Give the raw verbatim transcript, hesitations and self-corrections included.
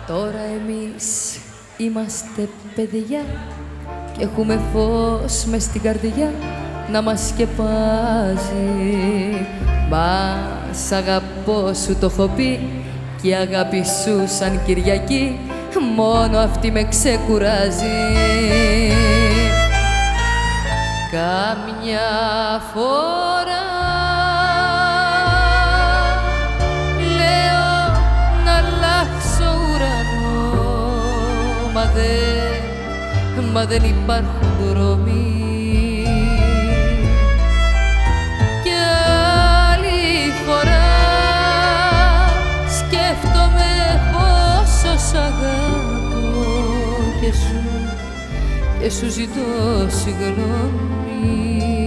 Τώρα εμείς είμαστε παιδιά και έχουμε φως μες στην καρδιά να μας σκεπάζει. Μα σ' αγαπώ σου το έχω πει κι η αγάπη σου σαν Κυριακή μόνο αυτή με ξεκουράζει. Κάμια φορά λέω να αλλάξω ουρανό, μα δεν, μα δεν υπάρχουν δρόμοι. Κι άλλη φορά σκέφτομαι πόσο σ' αγαπώ και σου, και σου ζητώ συγγνώμη.